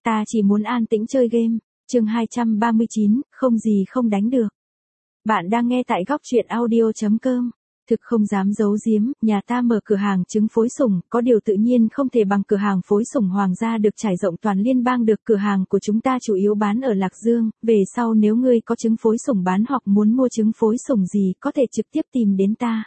Ta chỉ muốn an tĩnh chơi game. Chương 239, không gì không đánh được. Bạn đang nghe tại góc truyện audio.com. Thực không dám giấu giếm, nhà ta mở cửa hàng trứng phối sủng, có điều tự nhiên không thể bằng cửa hàng phối sủng Hoàng gia được trải rộng toàn liên bang được. Cửa hàng của chúng ta chủ yếu bán ở Lạc Dương, về sau nếu ngươi có trứng phối sủng bán hoặc muốn mua trứng phối sủng gì có thể trực tiếp tìm đến ta.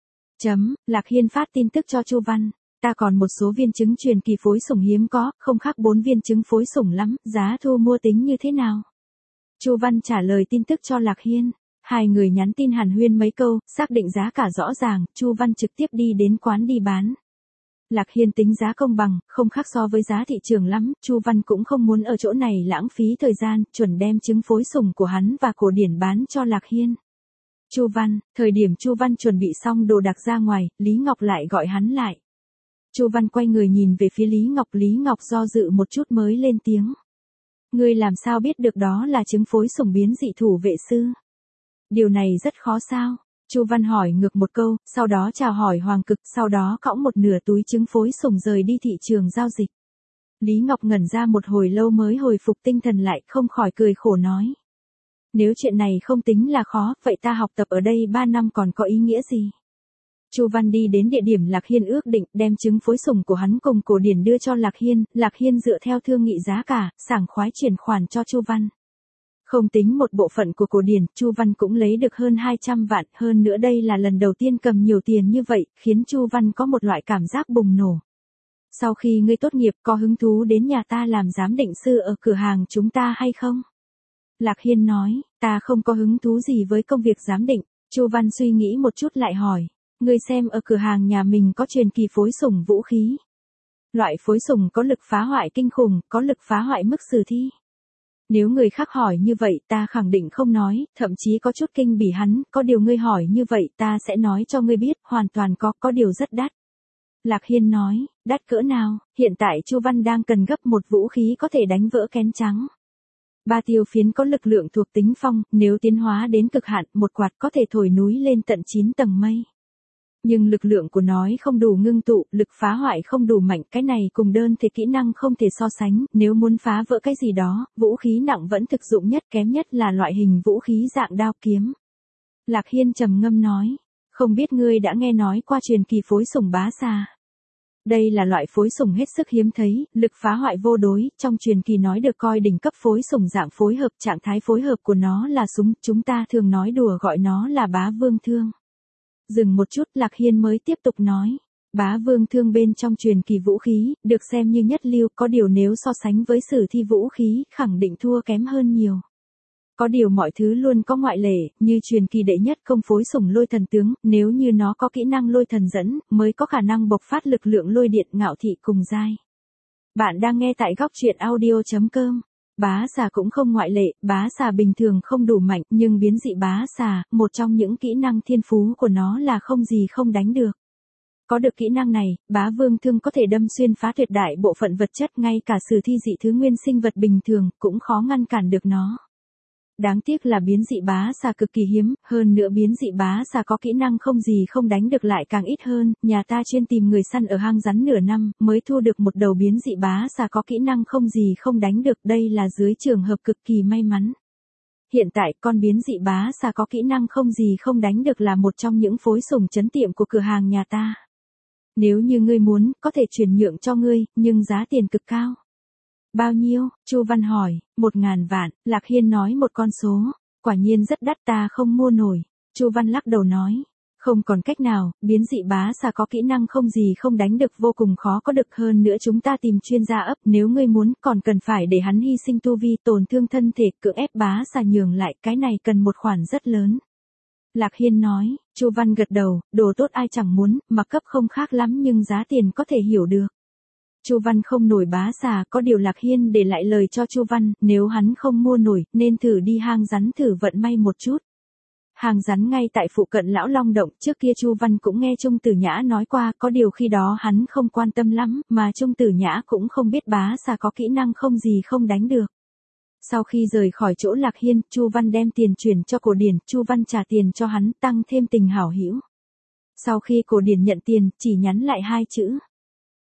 Lạc Hiên phát tin tức cho Chu Văn. Ta còn một số viên trứng truyền kỳ phối sủng hiếm có, không khác 4 viên trứng phối sủng lắm, giá thu mua tính như thế nào? Chu Văn trả lời tin tức cho Lạc Hiên. Hai người nhắn tin hàn huyên mấy câu, xác định giá cả rõ ràng, Chu Văn trực tiếp đi đến quán đi bán. Lạc Hiên tính giá công bằng, không khác so với giá thị trường lắm, Chu Văn cũng không muốn ở chỗ này lãng phí thời gian, chuẩn đem trứng phối sủng của hắn và cổ điển bán cho Lạc Hiên. Chu Văn, thời điểm Chu Văn chuẩn bị xong đồ đạc ra ngoài, Lý Ngọc lại gọi hắn lại. Chu Văn quay người nhìn về phía Lý Ngọc do dự một chút mới lên tiếng. Ngươi làm sao biết được đó là trứng phối sủng biến dị thủ vệ sư? Điều này rất khó sao? Chu Văn hỏi ngược một câu, sau đó chào hỏi Hoàng Cực, sau đó cõng một nửa túi trứng phối sủng rời đi thị trường giao dịch. Lý Ngọc ngẩn ra một hồi lâu mới hồi phục tinh thần lại, không khỏi cười khổ nói. Nếu chuyện này không tính là khó, vậy ta học tập ở đây 3 năm còn có ý nghĩa gì? Chu Văn đi đến địa điểm Lạc Hiên ước định, đem trứng phối sủng của hắn cùng cổ điển đưa cho Lạc Hiên dựa theo thương nghị giá cả, sảng khoái chuyển khoản cho Chu Văn. Không tính một bộ phận của cổ điển, Chu Văn cũng lấy được hơn 200 vạn, hơn nữa đây là lần đầu tiên cầm nhiều tiền như vậy, khiến Chu Văn có một loại cảm giác bùng nổ. Sau khi ngươi tốt nghiệp có hứng thú đến nhà ta làm giám định sư ở cửa hàng chúng ta hay không? Lạc Hiên nói, ta không có hứng thú gì với công việc giám định. Chu Văn suy nghĩ một chút lại hỏi, ngươi xem ở cửa hàng nhà mình có truyền kỳ phối sủng vũ khí. Loại phối sủng có lực phá hoại kinh khủng, có lực phá hoại mức sử thi. Nếu người khác hỏi như vậy ta khẳng định không nói, thậm chí có chút kinh bỉ hắn, có điều ngươi hỏi như vậy ta sẽ nói cho ngươi biết, hoàn toàn có điều rất đắt. Lạc Hiên nói, đắt cỡ nào? Hiện tại Chu Văn đang cần gấp một vũ khí có thể đánh vỡ kén trắng. 3 tiêu phiến có lực lượng thuộc tính phong, nếu tiến hóa đến cực hạn, một quạt có thể thổi núi lên tận 9 tầng mây. Nhưng lực lượng của nó không đủ ngưng tụ, lực phá hoại không đủ mạnh, cái này cùng đơn thể kỹ năng không thể so sánh, nếu muốn phá vỡ cái gì đó, vũ khí nặng vẫn thực dụng nhất, kém nhất là loại hình vũ khí dạng đao kiếm. Lạc Hiên trầm ngâm nói, không biết ngươi đã nghe nói qua truyền kỳ phối sủng bá xà. Đây là loại phối sủng hết sức hiếm thấy, lực phá hoại vô đối, trong truyền kỳ nói được coi đỉnh cấp phối sủng dạng phối hợp, trạng thái phối hợp của nó là súng, chúng ta thường nói đùa gọi nó là bá vương thương. Dừng một chút Lạc Hiên mới tiếp tục nói, bá vương thương bên trong truyền kỳ vũ khí, được xem như nhất lưu, có điều nếu so sánh với sử thi vũ khí, khẳng định thua kém hơn nhiều. Có điều mọi thứ luôn có ngoại lệ, như truyền kỳ đệ nhất công phối sủng lôi thần tướng, nếu như nó có kỹ năng lôi thần dẫn, mới có khả năng bộc phát lực lượng lôi điện ngạo thị cùng giai. Bạn đang nghe tại góc truyện audio.com. Bá xà cũng không ngoại lệ, bá xà bình thường không đủ mạnh, nhưng biến dị bá xà, một trong những kỹ năng thiên phú của nó là không gì không đánh được. Có được kỹ năng này, bá vương thương có thể đâm xuyên phá tuyệt đại bộ phận vật chất, ngay cả sử thi dị thứ nguyên sinh vật bình thường, cũng khó ngăn cản được nó. Đáng tiếc là biến dị bá xà cực kỳ hiếm, hơn nữa biến dị bá xà có kỹ năng không gì không đánh được lại càng ít hơn, nhà ta chuyên tìm người săn ở hang rắn nửa năm, mới thu được một đầu biến dị bá xà có kỹ năng không gì không đánh được, đây là dưới trường hợp cực kỳ may mắn. Hiện tại con biến dị bá xà có kỹ năng không gì không đánh được là một trong những phối sủng trấn tiệm của cửa hàng nhà ta. Nếu như ngươi muốn, có thể chuyển nhượng cho ngươi, nhưng giá tiền cực cao. Bao nhiêu? Chu Văn hỏi. 1.000 vạn, Lạc Hiên nói một con số. Quả nhiên rất đắt, ta không mua nổi. Chu Văn lắc đầu nói. Không còn cách nào, biến dị bá xà có kỹ năng không gì không đánh được, vô cùng khó có được, hơn nữa chúng ta tìm chuyên gia ấp, nếu ngươi muốn còn cần phải để hắn hy sinh tu vi, tổn thương thân thể, cưỡng ép bá xà nhường lại, cái này cần một khoản rất lớn. Lạc Hiên nói. Chu Văn gật đầu, đồ tốt ai chẳng muốn, mà cấp không khác lắm nhưng giá tiền có thể hiểu được. Chu Văn không nổi bá xà, có điều Lạc Hiên để lại lời cho Chu Văn, nếu hắn không mua nổi, nên thử đi hang rắn thử vận may một chút. Hang rắn ngay tại phụ cận Lão Long Động, trước kia Chu Văn cũng nghe Trung Tử Nhã nói qua, có điều khi đó hắn không quan tâm lắm, mà Trung Tử Nhã cũng không biết bá xà có kỹ năng không gì không đánh được. Sau khi rời khỏi chỗ Lạc Hiên, Chu Văn đem tiền chuyển cho cổ điển, Chu Văn trả tiền cho hắn, tăng thêm tình hảo hữu. Sau khi cổ điển nhận tiền, chỉ nhắn lại 2 chữ.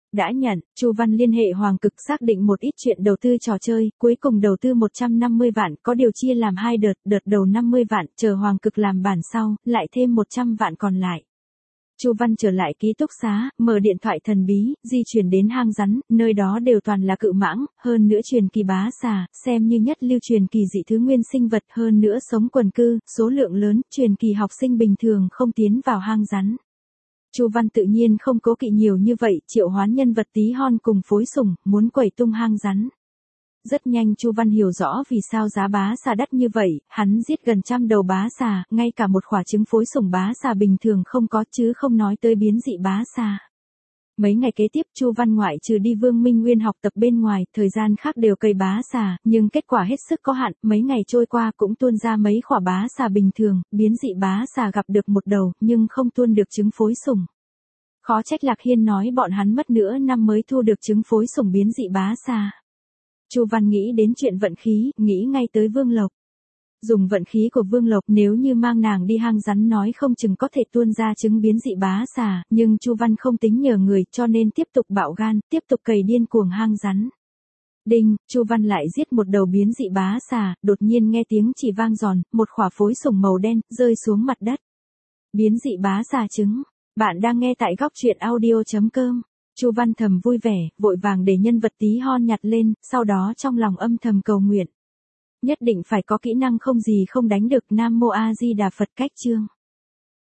Đã nhận, Chu Văn liên hệ Hoàng Cực xác định một ít chuyện đầu tư trò chơi, cuối cùng đầu tư 150 vạn, có điều chia làm 2 đợt, đợt đầu 50 vạn, chờ Hoàng Cực làm bản sau, lại thêm 100 vạn còn lại. Chu Văn trở lại ký túc xá, mở điện thoại thần bí, di chuyển đến hang rắn, nơi đó đều toàn là cự mãng, hơn nữa truyền kỳ bá xà, xem như nhất lưu truyền kỳ dị thứ nguyên sinh vật, hơn nữa sống quần cư, số lượng lớn, truyền kỳ học sinh bình thường không tiến vào hang rắn. Chu Văn tự nhiên không cố kỵ nhiều như vậy, triệu hoán nhân vật tí hon cùng phối sủng, muốn quẩy tung hang rắn. Rất nhanh Chu Văn hiểu rõ vì sao giá bá xà đắt như vậy, hắn giết gần 100 đầu bá xà, ngay cả một quả trứng phối sủng bá xà bình thường không có chứ không nói tới biến dị bá xà. Mấy ngày kế tiếp Chu Văn ngoại trừ đi Vương Minh Nguyên học tập bên ngoài, thời gian khác đều cày bá xà, nhưng kết quả hết sức có hạn, mấy ngày trôi qua cũng tuôn ra mấy quả bá xà bình thường, biến dị bá xà gặp được một đầu, nhưng không tuôn được trứng phối sủng. Khó trách Lạc Hiên nói bọn hắn mất nửa năm mới thu được trứng phối sủng biến dị bá xà. Chu Văn nghĩ đến chuyện vận khí, nghĩ ngay tới Vương Lộc. Dùng vận khí của Vương Lộc nếu như mang nàng đi hang rắn nói không chừng có thể tuôn ra trứng biến dị bá xà, nhưng Chu Văn không tính nhờ người cho nên tiếp tục bạo gan, tiếp tục cày điên cuồng hang rắn. Đinh, Chu Văn lại giết một đầu biến dị bá xà, đột nhiên nghe tiếng chỉ vang giòn, một quả phối sủng màu đen rơi xuống mặt đất. Biến dị bá xà trứng. Bạn đang nghe tại góc truyện audio.com. Chu Văn thầm vui vẻ, vội vàng để nhân vật tí hon nhặt lên, sau đó trong lòng âm thầm cầu nguyện. Nhất định phải có kỹ năng không gì không đánh được. Nam Mô A Di Đà Phật. Cách chương